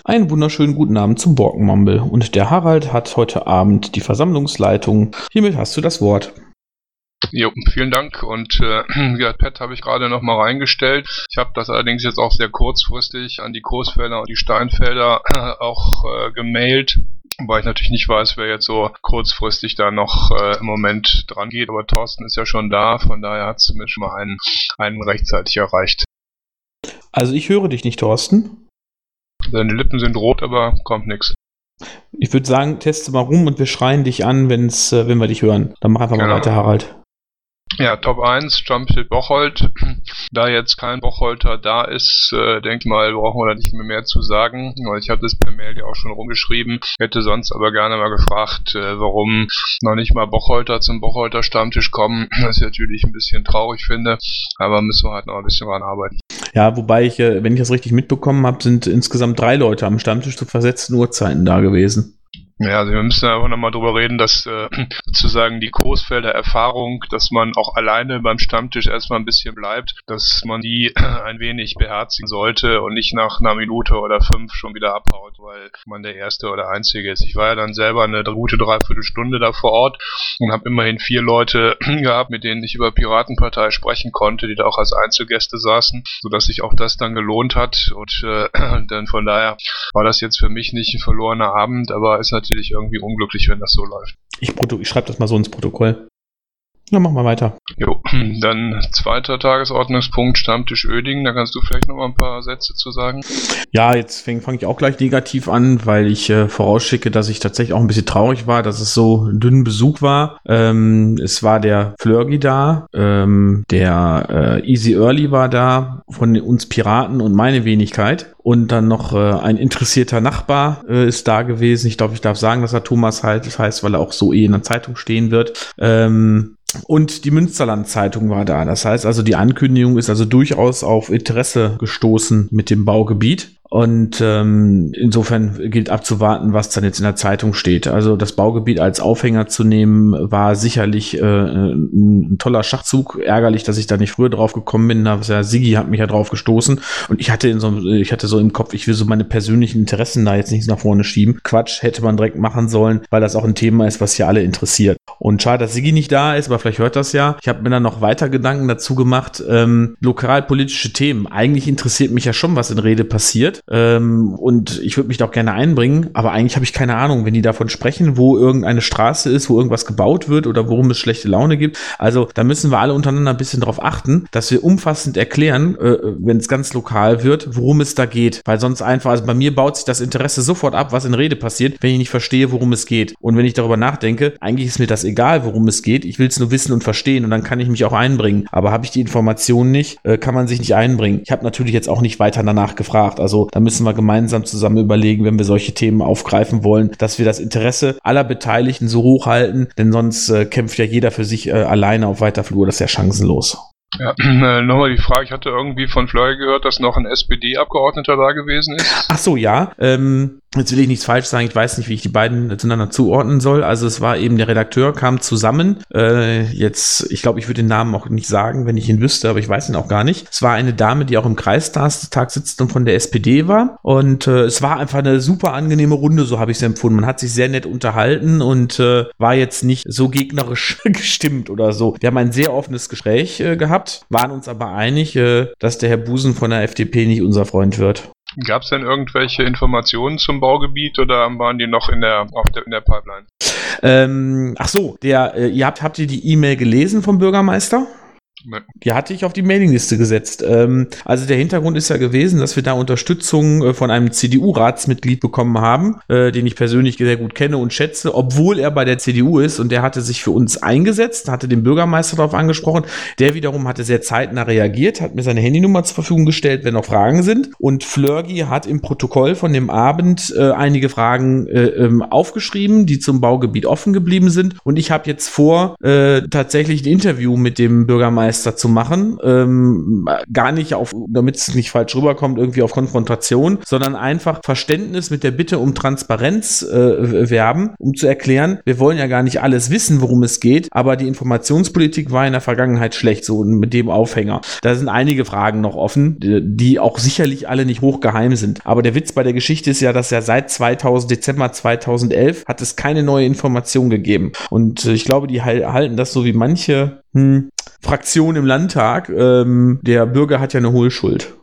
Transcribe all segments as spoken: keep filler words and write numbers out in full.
Einen wunderschönen guten Abend zum Borkenmumble. Und der Harald hat heute Abend die Versammlungsleitung. Hiermit hast du das Wort. Jo, vielen Dank und äh, ja, Pad habe ich gerade noch mal reingestellt. Ich habe das allerdings jetzt auch sehr kurzfristig an die Coesfelder und die Steinfelder äh, auch äh, gemailt, weil ich natürlich nicht weiß, wer jetzt so kurzfristig da noch äh, im Moment dran geht. Aber Thorsten ist ja schon da, von daher hat es zumindest schon mal einen, einen rechtzeitig erreicht. Also ich höre dich nicht, Thorsten. Deine Lippen sind rot, aber kommt nichts. Ich würde sagen, teste mal rum und wir schreien dich an, wenn's, äh, wenn wir dich hören. Dann mach einfach genau. mal weiter, Harald. Ja, Top eins, Jumpshit Bocholt. Da jetzt kein Bocholter da ist, äh, denke mal, brauchen wir da nicht mehr mehr zu sagen. Weil ich hatte es per Mail ja auch schon rumgeschrieben, hätte sonst aber gerne mal gefragt, äh, warum noch nicht mal Bocholter zum Bocholter Stammtisch kommen. Was ich natürlich ein bisschen traurig finde, aber müssen wir halt noch ein bisschen dran arbeiten. Ja, wobei ich, äh, wenn ich das richtig mitbekommen habe, sind insgesamt drei Leute am Stammtisch zu versetzten Uhrzeiten da gewesen. Ja, also wir müssen einfach nochmal drüber reden, dass äh, sozusagen die Coesfelder Erfahrung, dass man auch alleine beim Stammtisch erstmal ein bisschen bleibt, dass man die äh, ein wenig beherzigen sollte und nicht nach einer Minute oder fünf schon wieder abhaut, weil man der Erste oder Einzige ist. Ich war ja dann selber eine gute Dreiviertelstunde da vor Ort und habe immerhin vier Leute gehabt, mit denen ich über Piratenpartei sprechen konnte, die da auch als Einzelgäste saßen, sodass sich auch das dann gelohnt hat und äh, dann von daher war das jetzt für mich nicht ein verlorener Abend, aber ist natürlich irgendwie unglücklich, wenn das so läuft. Ich, ich schreibe das mal so ins Protokoll. Na, mach mal weiter. Jo, dann zweiter Tagesordnungspunkt, Stammtisch Oedingen. Da kannst du vielleicht noch mal ein paar Sätze zu sagen. Ja, jetzt fange fang ich auch gleich negativ an, weil ich äh, vorausschicke, dass ich tatsächlich auch ein bisschen traurig war, dass es so dünn Besuch war. Ähm, es war der Flörgi da, ähm, der äh, Easy Early war da, von uns Piraten und meine Wenigkeit. Und dann noch äh, ein interessierter Nachbar äh, ist da gewesen. Ich glaube, ich darf sagen, dass er Thomas halt, das heißt, weil er auch so eh in der Zeitung stehen wird. Ähm, Und die Münsterland-Zeitung war da. Das heißt also, die Ankündigung ist also durchaus auf Interesse gestoßen mit dem Baugebiet. Und ähm, insofern gilt abzuwarten, was dann jetzt in der Zeitung steht. Also das Baugebiet als Aufhänger zu nehmen, war sicherlich äh, ein, ein toller Schachzug. Ärgerlich, dass ich da nicht früher drauf gekommen bin. Da ja, Sigi hat mich ja drauf gestoßen. Und ich hatte, in so, ich hatte so im Kopf, ich will so meine persönlichen Interessen da jetzt nicht nach vorne schieben. Quatsch, hätte man direkt machen sollen, weil das auch ein Thema ist, was hier alle interessiert. Und schade, dass Sigi nicht da ist, aber vielleicht hört das ja. Ich habe mir dann noch weiter Gedanken dazu gemacht. Ähm, lokalpolitische Themen. Eigentlich interessiert mich ja schon, was in Rede passiert. Ähm, und ich würde mich da auch gerne einbringen, aber eigentlich habe ich keine Ahnung, wenn die davon sprechen, wo irgendeine Straße ist, wo irgendwas gebaut wird oder worum es schlechte Laune gibt. Also da müssen wir alle untereinander ein bisschen drauf achten, dass wir umfassend erklären, äh, wenn es ganz lokal wird, worum es da geht. Weil sonst einfach, also bei mir baut sich das Interesse sofort ab, was in Rede passiert, wenn ich nicht verstehe, worum es geht. Und wenn ich darüber nachdenke, eigentlich ist mir das egal, worum es geht. Ich will es nur wissen und verstehen und dann kann ich mich auch einbringen. Aber habe ich die Informationen nicht, äh, kann man sich nicht einbringen. Ich habe natürlich jetzt auch nicht weiter danach gefragt. Also da müssen wir gemeinsam zusammen überlegen, wenn wir solche Themen aufgreifen wollen, dass wir das Interesse aller Beteiligten so hoch halten, denn sonst äh, kämpft ja jeder für sich äh, alleine auf weiter Flur. Das ist ja chancenlos. Ja, äh, nochmal die Frage, ich hatte irgendwie von Fleur gehört, dass noch ein S P D-Abgeordneter da gewesen ist. Ach so, ja. Ähm, jetzt will ich nichts falsch sagen, ich weiß nicht, wie ich die beiden zueinander zuordnen soll. Also es war eben der Redakteur, kam zusammen. Äh, jetzt, ich glaube, ich würde den Namen auch nicht sagen, wenn ich ihn wüsste, aber ich weiß ihn auch gar nicht. Es war eine Dame, die auch im Kreistag sitzt und von der S P D war. Und äh, es war einfach eine super angenehme Runde, so habe ich es empfunden. Man hat sich sehr nett unterhalten und äh, war jetzt nicht so gegnerisch gestimmt oder so. Wir haben ein sehr offenes Gespräch äh, gehabt. Waren uns aber einig, äh, dass der Herr Busen von der F D P nicht unser Freund wird. Gab es denn irgendwelche Informationen zum Baugebiet oder waren die noch in der, auf der, in der Pipeline? Ähm, ach so, der, äh, ihr habt, habt ihr die E-Mail gelesen vom Bürgermeister? Die hatte ich auf die Mailingliste gesetzt. Ähm, also der Hintergrund ist ja gewesen, dass wir da Unterstützung äh, von einem C D U-Ratsmitglied bekommen haben, äh, den ich persönlich sehr gut kenne und schätze, obwohl er bei der C D U ist und der hatte sich für uns eingesetzt, hatte den Bürgermeister darauf angesprochen. Der wiederum hatte sehr zeitnah reagiert, hat mir seine Handynummer zur Verfügung gestellt, wenn noch Fragen sind. Und Flörgi hat im Protokoll von dem Abend äh, einige Fragen äh, ähm, aufgeschrieben, die zum Baugebiet offen geblieben sind. Und ich habe jetzt vor, äh, tatsächlich ein Interview mit dem Bürgermeister Bürgermeister zu machen. Ähm, gar nicht auf, damit es nicht falsch rüberkommt, irgendwie auf Konfrontation, sondern einfach Verständnis mit der Bitte um Transparenz äh, werben, um zu erklären, wir wollen ja gar nicht alles wissen, worum es geht, aber die Informationspolitik war in der Vergangenheit schlecht, so mit dem Aufhänger. Da sind einige Fragen noch offen, die auch sicherlich alle nicht hochgeheim sind. Aber der Witz bei der Geschichte ist ja, dass ja seit zweitausend, Dezember zweitausendelf hat es keine neue Information gegeben. Und äh, ich glaube, die halten das so wie manche hm, Fraktionen im Landtag. Ähm, der Bürger hat ja eine Hohlschuld.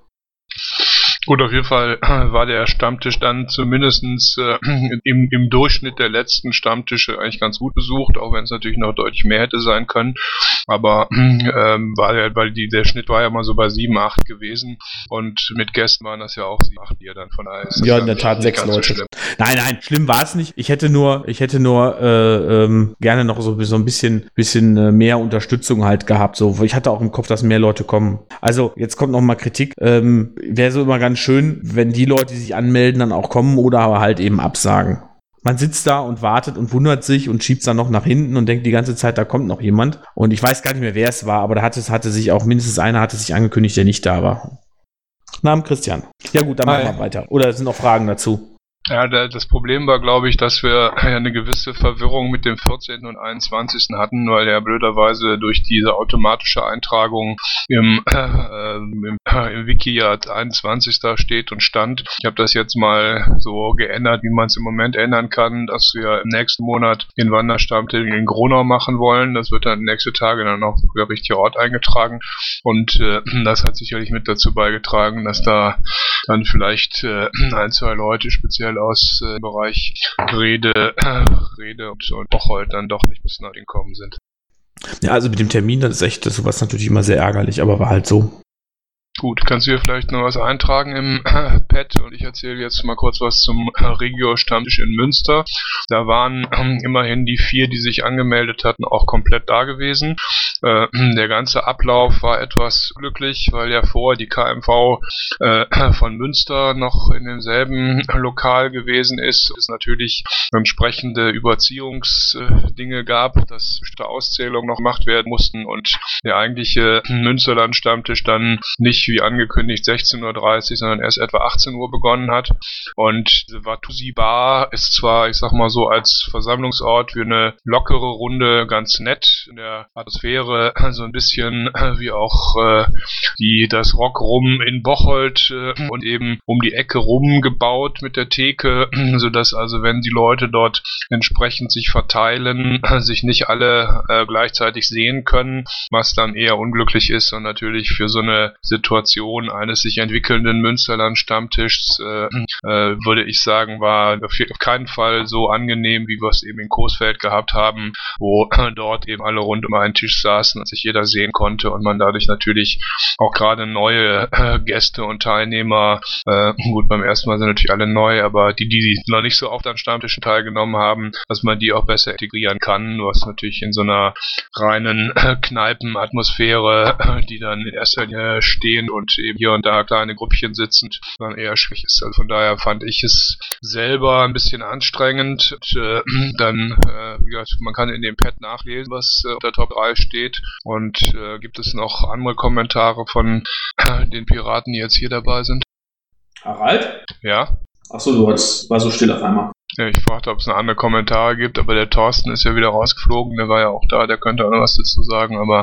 Gut, auf jeden Fall war der Stammtisch dann zumindestens äh, im, im Durchschnitt der letzten Stammtische eigentlich ganz gut besucht, auch wenn es natürlich noch deutlich mehr hätte sein können. Aber ähm, war der, weil die, der Schnitt war ja mal so bei sieben, acht gewesen und mit Gästen waren das ja auch sieben, acht, die ja dann von daher ist. Ja, in der Tat sechs Leute. So nein, nein, schlimm war es nicht. Ich hätte nur, ich hätte nur äh, ähm, gerne noch so, so ein bisschen, bisschen mehr Unterstützung halt gehabt. So, ich hatte auch im Kopf, dass mehr Leute kommen. Also jetzt kommt noch mal Kritik. Ähm, wäre so immer ganz schön, wenn die Leute, die sich anmelden, dann auch kommen oder aber halt eben absagen. Man sitzt da und wartet und wundert sich und schiebt es dann noch nach hinten und denkt die ganze Zeit, da kommt noch jemand. Und ich weiß gar nicht mehr, wer es war, aber da hatte, hatte sich auch mindestens einer hatte sich angekündigt, der nicht da war. Namen Christian. Ja gut, dann Hi. Machen wir weiter. Oder sind noch Fragen dazu? Ja, das Problem war, glaube ich, dass wir eine gewisse Verwirrung mit dem vierzehnten und einundzwanzigsten hatten, weil ja blöderweise durch diese automatische Eintragung im, äh, im, äh, im Wiki ja einundzwanzigsten steht und stand. Ich habe das jetzt mal so geändert, wie man es im Moment ändern kann, dass wir im nächsten Monat den Wanderstammtisch in Gronau machen wollen. Das wird dann nächste Tage dann auch der richtige Ort eingetragen und äh, das hat sicherlich mit dazu beigetragen, dass da dann vielleicht äh, ein, zwei Leute speziell aus äh, Bereich Rede, äh, Rede und, und Bocholt dann doch nicht bis nach den kommen sind. Ja, also mit dem Termin, das ist echt das sowas natürlich immer sehr ärgerlich, aber war halt so. Gut, kannst du hier vielleicht noch was eintragen im äh, Pad und ich erzähle jetzt mal kurz was zum äh, Regio-Stammtisch in Münster. Da waren äh, immerhin die vier, die sich angemeldet hatten, auch komplett da gewesen. Äh, der ganze Ablauf war etwas glücklich, weil ja vorher die K M V äh, von Münster noch in demselben Lokal gewesen ist. Es natürlich entsprechende Überziehungsdinge äh, gab, dass bestimmte Auszählungen noch gemacht werden mussten und der eigentliche Münsterland-Stammtisch dann nicht wie angekündigt sechzehn Uhr dreißig, sondern erst etwa achtzehn Uhr begonnen hat. Und diese Watusi Bar ist zwar, ich sag mal so, als Versammlungsort für eine lockere Runde ganz nett, in der Atmosphäre so ein bisschen wie auch äh, die das Rock rum in Bocholt äh, und eben um die Ecke rum gebaut mit der Theke, sodass also, wenn die Leute dort entsprechend sich verteilen, sich nicht alle äh, gleichzeitig sehen können, was dann eher unglücklich ist und natürlich für so eine Situation eines sich entwickelnden Münsterland-Stammtischs, äh, äh, würde ich sagen, war auf keinen Fall so angenehm, wie wir es eben in Coesfeld gehabt haben, wo äh, dort eben alle rund um einen Tisch saßen und sich jeder sehen konnte und man dadurch natürlich auch gerade neue äh, Gäste und Teilnehmer, äh, gut, beim ersten Mal sind natürlich alle neu, aber die, die noch nicht so oft an Stammtischen teilgenommen haben, dass man die auch besser integrieren kann, was natürlich in so einer reinen äh, Kneipenatmosphäre, äh, die dann in erster Linie stehen und eben hier und da kleine Gruppchen sitzend, dann eher schwierig ist. Also von daher fand ich es selber ein bisschen anstrengend. Und, äh, dann, äh, wie gesagt, man kann in dem Pad nachlesen, was äh, unter Top drei steht. Und äh, gibt es noch andere Kommentare von äh, den Piraten, die jetzt hier dabei sind? Harald? Ja? Achso, du warst, war so still auf einmal. Ja, ich fragte, ob es noch andere Kommentare gibt, aber der Thorsten ist ja wieder rausgeflogen, der war ja auch da, der könnte auch noch was dazu sagen, aber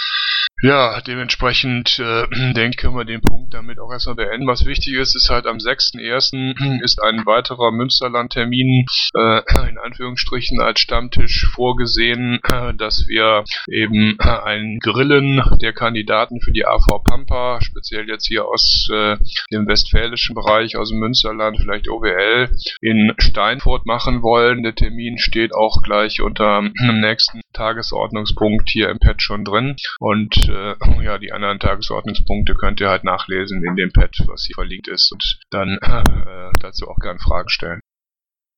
ja, dementsprechend äh, denke ich, können wir den Punkt damit auch erstmal beenden. Was wichtig ist, ist halt am sechsten ersten ist ein weiterer Münsterland-Termin äh, in Anführungsstrichen als Stammtisch vorgesehen, äh, dass wir eben äh, ein Grillen der Kandidaten für die A V Pampa, speziell jetzt hier aus äh, dem westfälischen Bereich, aus dem Münsterland, vielleicht O W L, in Steinfurt machen wollen. Der Termin steht auch gleich unter dem nächsten Tagesordnungspunkt hier im Pad schon drin und äh, ja, die anderen Tagesordnungspunkte könnt ihr halt nachlesen in dem Pad, was hier verlinkt ist und dann äh, dazu auch gerne Fragen stellen.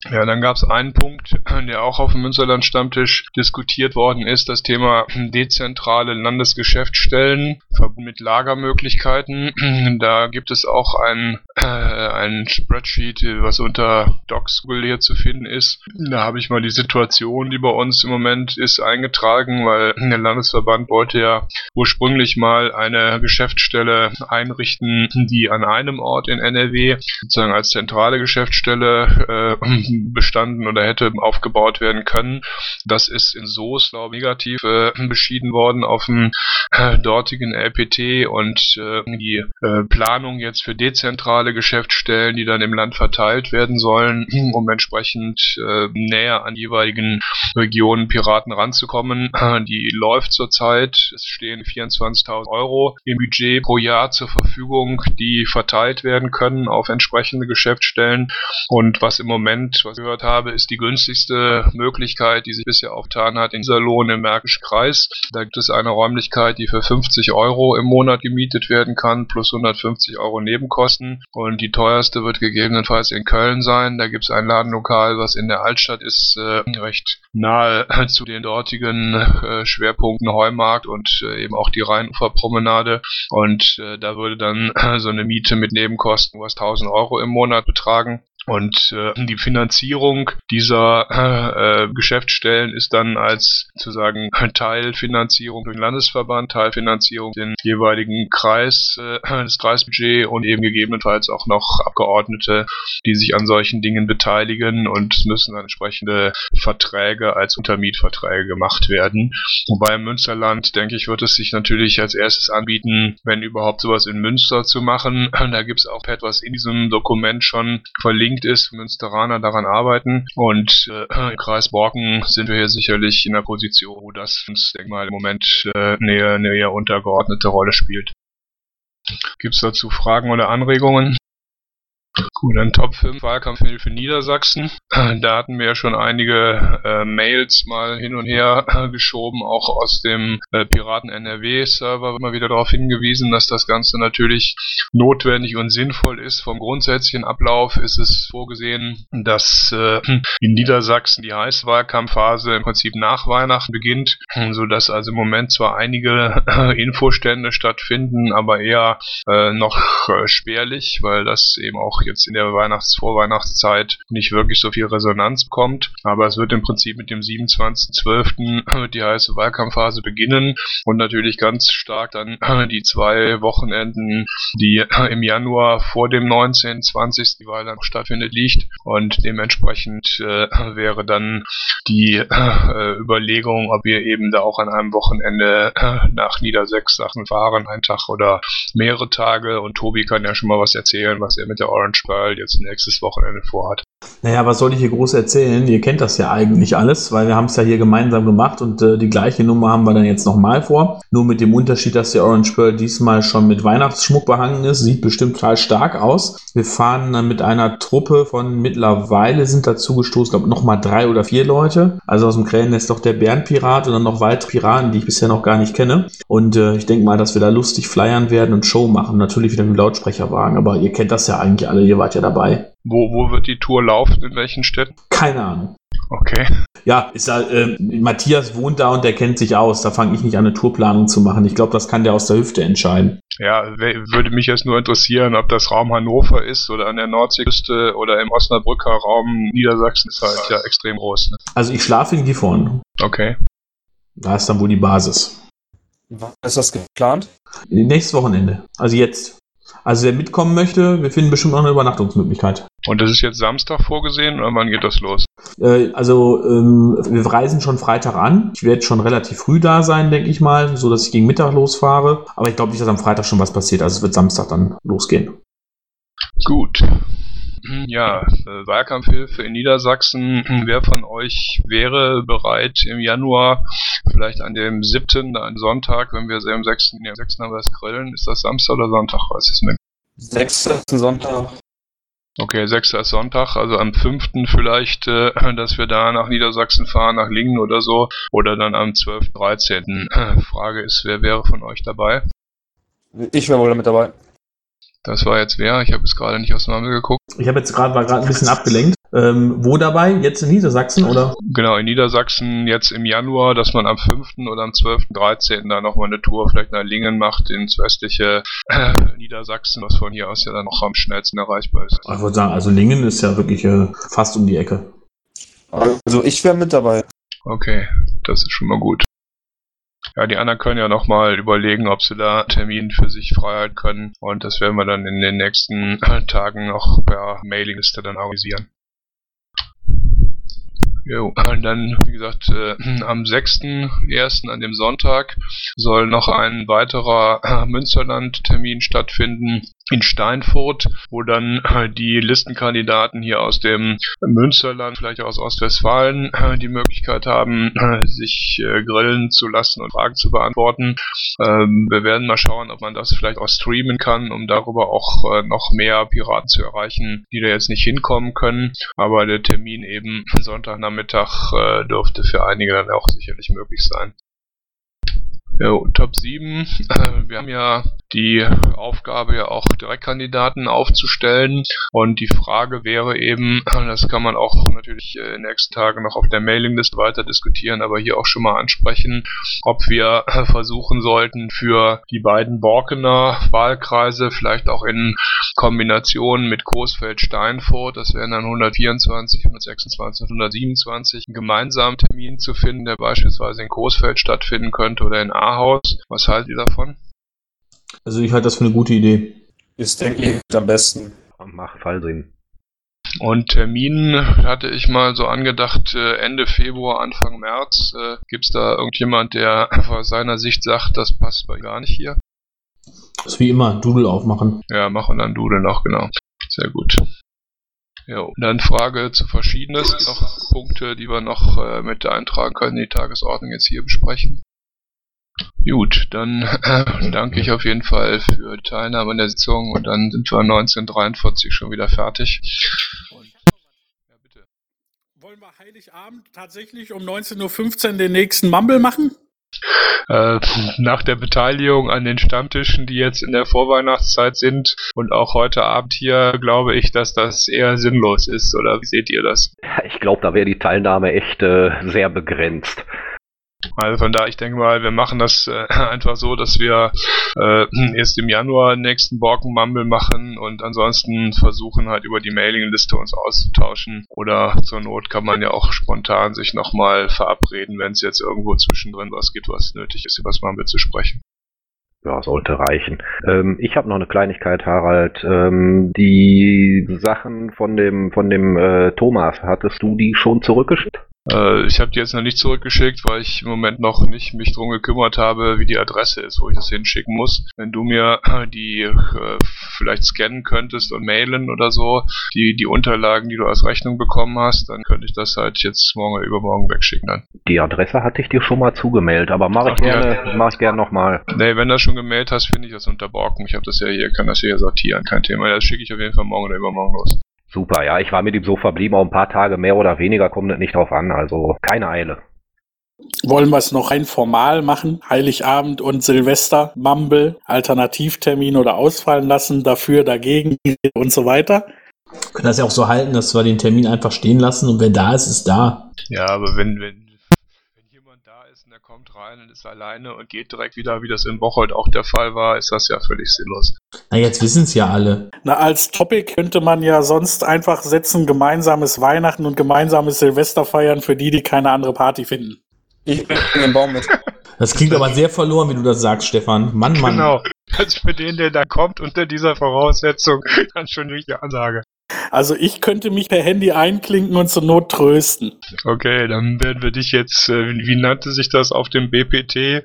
Ja, dann gab es einen Punkt, der auch auf dem Münsterland-Stammtisch diskutiert worden ist, das Thema dezentrale Landesgeschäftsstellen verbunden mit Lagermöglichkeiten. Da gibt es auch ein, äh, ein Spreadsheet, was unter Docs hier zu finden ist. Da habe ich mal die Situation, die bei uns im Moment ist, eingetragen, weil der Landesverband wollte ja ursprünglich mal eine Geschäftsstelle einrichten, die an einem Ort in N R W sozusagen als zentrale Geschäftsstelle äh, bestanden oder hätte aufgebaut werden können. Das ist in Soest, glaube ich, negativ äh, beschieden worden auf dem äh, dortigen L P T und äh, die äh, Planung jetzt für dezentrale Geschäftsstellen, die dann im Land verteilt werden sollen, um entsprechend äh, näher an die jeweiligen Regionen Piraten ranzukommen. Äh, die läuft zurzeit. Es stehen vierundzwanzigtausend Euro im Budget pro Jahr zur Verfügung, die verteilt werden können auf entsprechende Geschäftsstellen. Und was im Moment, was ich gehört habe, ist die günstigste Möglichkeit, die sich bisher aufgetan hat, in Iserlohn im Märkischen Kreis. Da gibt es eine Räumlichkeit, die für fünfzig Euro im Monat gemietet werden kann, plus hundertfünfzig Euro Nebenkosten. Und die teuerste wird gegebenenfalls in Köln sein. Da gibt es ein Ladenlokal, was in der Altstadt ist, äh, recht nahe zu den dortigen äh, Schwerpunkten Heumarkt und äh, eben auch die Rheinuferpromenade. Und äh, da würde dann äh, so eine Miete mit Nebenkosten was tausend Euro im Monat betragen. Und äh, die Finanzierung dieser äh, Geschäftsstellen ist dann als sozusagen Teilfinanzierung durch den Landesverband, Teilfinanzierung den jeweiligen Kreis, äh, das Kreisbudget und eben gegebenenfalls auch noch Abgeordnete, die sich an solchen Dingen beteiligen, und es müssen dann entsprechende Verträge als Untermietverträge gemacht werden. Wobei im Münsterland, denke ich, wird es sich natürlich als erstes anbieten, wenn überhaupt sowas in Münster zu machen. Da gibt es auch etwas in diesem Dokument schon verlinkt ist, Münsteraner daran arbeiten, und äh, im Kreis Borken sind wir hier sicherlich in der Position, wo das uns, denke mal, im Moment äh, eine, eine eher untergeordnete Rolle spielt. Gibt es dazu Fragen oder Anregungen? Gut, dann Top fünf Wahlkampfhilfe Niedersachsen. Da hatten wir ja schon einige äh, Mails mal hin und her äh, geschoben, auch aus dem äh, Piraten N R W-Server immer wieder darauf hingewiesen, dass das Ganze natürlich notwendig und sinnvoll ist. Vom grundsätzlichen Ablauf ist es vorgesehen, dass äh, in Niedersachsen die heiße Wahlkampfphase im Prinzip nach Weihnachten beginnt, sodass also im Moment zwar einige äh, Infostände stattfinden, aber eher äh, noch äh, spärlich, weil das eben auch jetzt in der Weihnachts-, Vorweihnachtszeit nicht wirklich so viel Resonanz bekommt. Aber es wird im Prinzip mit dem siebenundzwanzigsten zwölften die heiße Wahlkampfphase beginnen und natürlich ganz stark dann die zwei Wochenenden, die im Januar vor dem neunzehnten zwanzigsten die Wahl dann stattfindet, liegt. Und dementsprechend äh, wäre dann die äh, Überlegung, ob wir eben da auch an einem Wochenende äh, nach Niedersachsen fahren, einen Tag oder mehrere Tage. Und Tobi kann ja schon mal was erzählen, was er mit der Orange Pearl jetzt nächstes Wochenende vorhat. Naja, was soll ich hier groß erzählen? Ihr kennt das ja eigentlich alles, weil wir haben es ja hier gemeinsam gemacht, und äh, die gleiche Nummer haben wir dann jetzt nochmal vor. Nur mit dem Unterschied, dass der Orange Pearl diesmal schon mit Weihnachtsschmuck behangen ist. Sieht bestimmt total stark aus. Wir fahren dann mit einer Truppe von, mittlerweile sind dazu gestoßen, glaube ich, nochmal drei oder vier Leute. Also aus dem Krähennest doch der Bärenpirat und dann noch weitere Piraten, die ich bisher noch gar nicht kenne. Und äh, ich denke mal, dass wir da lustig flyern werden und Show machen. Natürlich wieder mit Lautsprecherwagen, aber ihr kennt das ja eigentlich alle, ihr wart ja dabei. Wo, wo wird die Tour laufen? In welchen Städten? Keine Ahnung. Okay. Ja, ist ja, äh, Matthias wohnt da und der kennt sich aus. Da fange ich nicht an, eine Tourplanung zu machen. Ich glaube, das kann der aus der Hüfte entscheiden. Ja, würde mich jetzt nur interessieren, ob das Raum Hannover ist oder an der Nordseeküste oder im Osnabrücker Raum. Niedersachsen ist halt ja extrem groß. Ne? Also ich schlafe in Gifhorn. Okay. Da ist dann wohl die Basis. Wann ist das geplant? Nächstes Wochenende. Also jetzt. Also wer mitkommen möchte, wir finden bestimmt noch eine Übernachtungsmöglichkeit. Und das ist jetzt Samstag vorgesehen, oder wann geht das los? Äh, also ähm, wir reisen schon Freitag an. Ich werde schon relativ früh da sein, denke ich mal, so dass ich gegen Mittag losfahre. Aber ich glaube nicht, dass am Freitag schon was passiert. Also es wird Samstag dann losgehen. Gut. Ja, äh, Wahlkampfhilfe in Niedersachsen. Wer von euch wäre bereit im Januar, vielleicht an dem siebten, an Sonntag, wenn wir am sechsten, nee, am sechsten haben wir das Grillen, ist das Samstag oder Sonntag? Weiß ich nicht. sechster Sonntag. Okay, sechster ist Sonntag, also am fünften vielleicht, äh, dass wir da nach Niedersachsen fahren, nach Lingen oder so, oder dann am zwölften, dreizehnten Frage ist, wer wäre von euch dabei? Ich wäre wohl damit dabei. Das war jetzt wer? Ich habe jetzt gerade nicht auseinander geguckt. Ich habe jetzt gerade war gerade ein bisschen abgelenkt. Ähm, wo dabei? Jetzt in Niedersachsen, oder? Genau, in Niedersachsen jetzt im Januar, dass man am fünften oder am zwölften, dreizehnten da nochmal eine Tour vielleicht nach Lingen macht, ins westliche äh, Niedersachsen, was von hier aus ja dann noch am schnellsten erreichbar ist. Ich würde sagen, also Lingen ist ja wirklich äh, fast um die Ecke. Also ich wäre mit dabei. Okay, das ist schon mal gut. Ja, die anderen können ja nochmal überlegen, ob sie da Termin für sich freihalten können. Und das werden wir dann in den nächsten Tagen noch per Mailingliste dann organisieren. Jo, und dann, wie gesagt, äh, am sechsten ersten an dem Sonntag soll noch ein weiterer äh, Münsterland-Termin stattfinden in Steinfurt, wo dann äh, die Listenkandidaten hier aus dem Münsterland, vielleicht auch aus Ostwestfalen, äh, die Möglichkeit haben, äh, sich äh, grillen zu lassen und Fragen zu beantworten. Ähm, wir werden mal schauen, ob man das vielleicht auch streamen kann, um darüber auch äh, noch mehr Piraten zu erreichen, die da jetzt nicht hinkommen können. Aber der Termin eben Sonntagnachmittag äh, dürfte für einige dann auch sicherlich möglich sein. Jo, Top sieben. Äh, wir haben ja die Aufgabe, ja auch Direktkandidaten aufzustellen. Und die Frage wäre eben, das kann man auch natürlich in den nächsten Tagen noch auf der Mailingliste weiter diskutieren, aber hier auch schon mal ansprechen, ob wir versuchen sollten, für die beiden Borkener Wahlkreise, vielleicht auch in Kombination mit Coesfeld-Steinfurt, das wären dann hundertvierundzwanzig, hundertsechsundzwanzig und hundertsiebenundzwanzig, einen gemeinsamen Termin zu finden, der beispielsweise in Coesfeld stattfinden könnte oder in Ahaus. Was haltet ihr davon? Also ich halte das für eine gute Idee. Ist, denke ich, am besten. Macht Fall Sinn. Und Termin hatte ich mal so angedacht, Ende Februar, Anfang März. Äh, Gibt es da irgendjemand, der aus seiner Sicht sagt, das passt bei gar nicht hier? Das ist wie immer, Doodle aufmachen. Ja, machen dann Doodle noch, genau. Sehr gut. Jo, dann Frage zu Verschiedenes. Noch Punkte, die wir noch äh, mit eintragen können, die Tagesordnung jetzt hier besprechen. Gut, dann äh, danke ich auf jeden Fall für die Teilnahme an der Sitzung und dann sind wir neunzehn Uhr dreiundvierzig schon wieder fertig. Und, ja, bitte. Wollen wir Heiligabend tatsächlich um neunzehn Uhr fünfzehn den nächsten Mumble machen? Äh, nach der Beteiligung an den Stammtischen, die jetzt in der Vorweihnachtszeit sind und auch heute Abend hier, glaube ich, dass das eher sinnlos ist. Oder wie seht ihr das? Ich glaube, da wäre die Teilnahme echt äh, sehr begrenzt. Also von da, ich denke mal, wir machen das äh, einfach so, dass wir äh, erst im Januar den nächsten Borken-Mumble machen und ansonsten versuchen halt über die Mailingliste uns auszutauschen. Oder zur Not kann man ja auch spontan sich nochmal verabreden, wenn es jetzt irgendwo zwischendrin was gibt, was nötig ist, über das Mumble zu sprechen. Ja, sollte reichen. Ähm, ich habe noch eine Kleinigkeit, Harald. Ähm, die Sachen von dem von dem äh, Thomas, hattest du die schon zurückgeschickt? Äh, ich habe die jetzt noch nicht zurückgeschickt, weil ich im Moment noch nicht mich drum gekümmert habe, wie die Adresse ist, wo ich das hinschicken muss. Wenn du mir die äh, vielleicht scannen könntest und mailen oder so, die die Unterlagen, die du als Rechnung bekommen hast, dann könnte ich das halt jetzt morgen oder übermorgen wegschicken dann. Die Adresse hatte ich dir schon mal zugemailt, aber mache ich Ach, gerne, ja. mach ich gerne nochmal. Nee, wenn du das schon gemailt hast, finde ich das unter Borken. Ich habe das ja hier, kann das hier sortieren, kein Thema. Das schicke ich auf jeden Fall morgen oder übermorgen los. Super, ja, ich war mit ihm so verblieben, auch ein paar Tage mehr oder weniger kommt es nicht drauf an, also keine Eile. Wollen wir es noch rein formal machen? Heiligabend und Silvester, Mumble, Alternativtermin oder ausfallen lassen, dafür, dagegen und so weiter? Wir können das ja auch so halten, dass wir den Termin einfach stehen lassen und wer da ist, ist da. Ja, aber wenn, wenn, wenn jemand da ist und er kommt rein und ist alleine und geht direkt wieder, wie das in Bocholt auch der Fall war, ist das ja völlig sinnlos. Na, jetzt wissen es ja alle. Na, als Topic könnte man ja sonst einfach setzen, gemeinsames Weihnachten und gemeinsames Silvester feiern für die, die keine andere Party finden. Ich bin im Baum mit. Das klingt aber sehr verloren, wie du das sagst, Stefan. Mann, Mann. Genau. Das ist für den, der da kommt, unter dieser Voraussetzung, dann schon wirklich eine Ansage. Also ich könnte mich per Handy einklinken und zur Not trösten. Okay, dann werden wir dich jetzt, äh, wie nannte sich das auf dem B P T?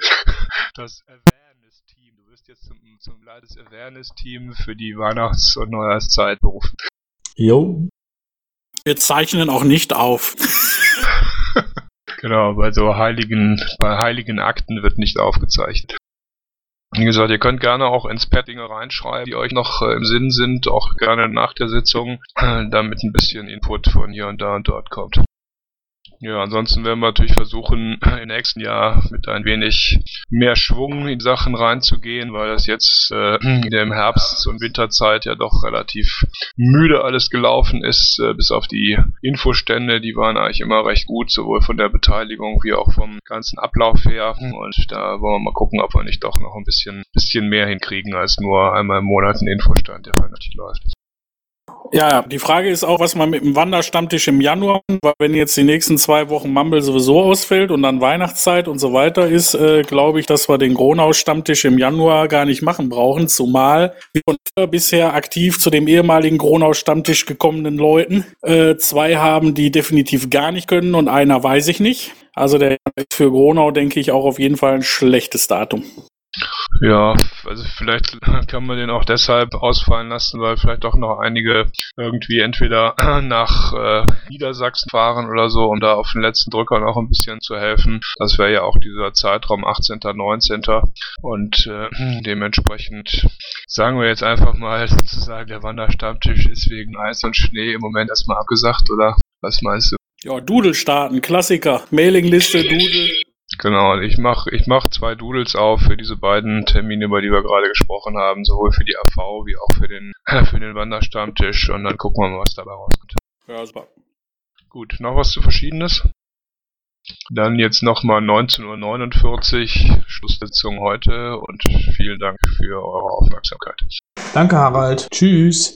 Das Awareness-Team. Du wirst jetzt zum, zum Leides-Awareness-Team für die Weihnachts- und Neujahrszeit berufen. Jo. Wir zeichnen auch nicht auf. Genau, bei so heiligen, bei heiligen Akten wird nicht aufgezeichnet. Wie gesagt, ihr könnt gerne auch ins Pad Dinge reinschreiben, die euch noch äh, im Sinn sind, auch gerne nach der Sitzung, äh, damit ein bisschen Input von hier und da und dort kommt. Ja, ansonsten werden wir natürlich versuchen, im nächsten Jahr mit ein wenig mehr Schwung in Sachen reinzugehen, weil das jetzt äh, in der Herbst- und Winterzeit ja doch relativ müde alles gelaufen ist, äh, bis auf die Infostände, die waren eigentlich immer recht gut, sowohl von der Beteiligung wie auch vom ganzen Ablauf her. Und da wollen wir mal gucken, ob wir nicht doch noch ein bisschen, bisschen mehr hinkriegen als nur einmal im Monat ein Infostand, der vernünftig läuft. Ja, die Frage ist auch, was man mit dem Wanderstammtisch im Januar, weil wenn jetzt die nächsten zwei Wochen Mumble sowieso ausfällt und dann Weihnachtszeit und so weiter ist, äh, glaube ich, dass wir den Gronau-Stammtisch im Januar gar nicht machen brauchen, zumal wir von bisher aktiv zu dem ehemaligen Gronau-Stammtisch gekommenen Leuten äh, zwei haben, die definitiv gar nicht können und einer weiß ich nicht. Also der ist für Gronau, denke ich, auch auf jeden Fall ein schlechtes Datum. Ja, also vielleicht kann man den auch deshalb ausfallen lassen, weil vielleicht doch noch einige irgendwie entweder nach äh, Niedersachsen fahren oder so, um da auf den letzten Drücker noch ein bisschen zu helfen. Das wäre ja auch dieser Zeitraum achtzehnten neunzehnten Und äh, dementsprechend sagen wir jetzt einfach mal sozusagen, der Wanderstammtisch ist wegen Eis und Schnee im Moment erstmal abgesagt, oder? Was meinst du? Ja, Doodle starten, Klassiker. Mailingliste, Doodle. Genau, ich mache ich mach zwei Doodles auf für diese beiden Termine, über die wir gerade gesprochen haben, sowohl für die A V wie auch für den für den Wanderstammtisch, und dann gucken wir mal, was dabei rauskommt. Ja, super. Gut, noch was zu Verschiedenes? Dann jetzt nochmal neunzehn Uhr neunundvierzig, Schlusssitzung heute, und vielen Dank für eure Aufmerksamkeit. Danke, Harald. Tschüss.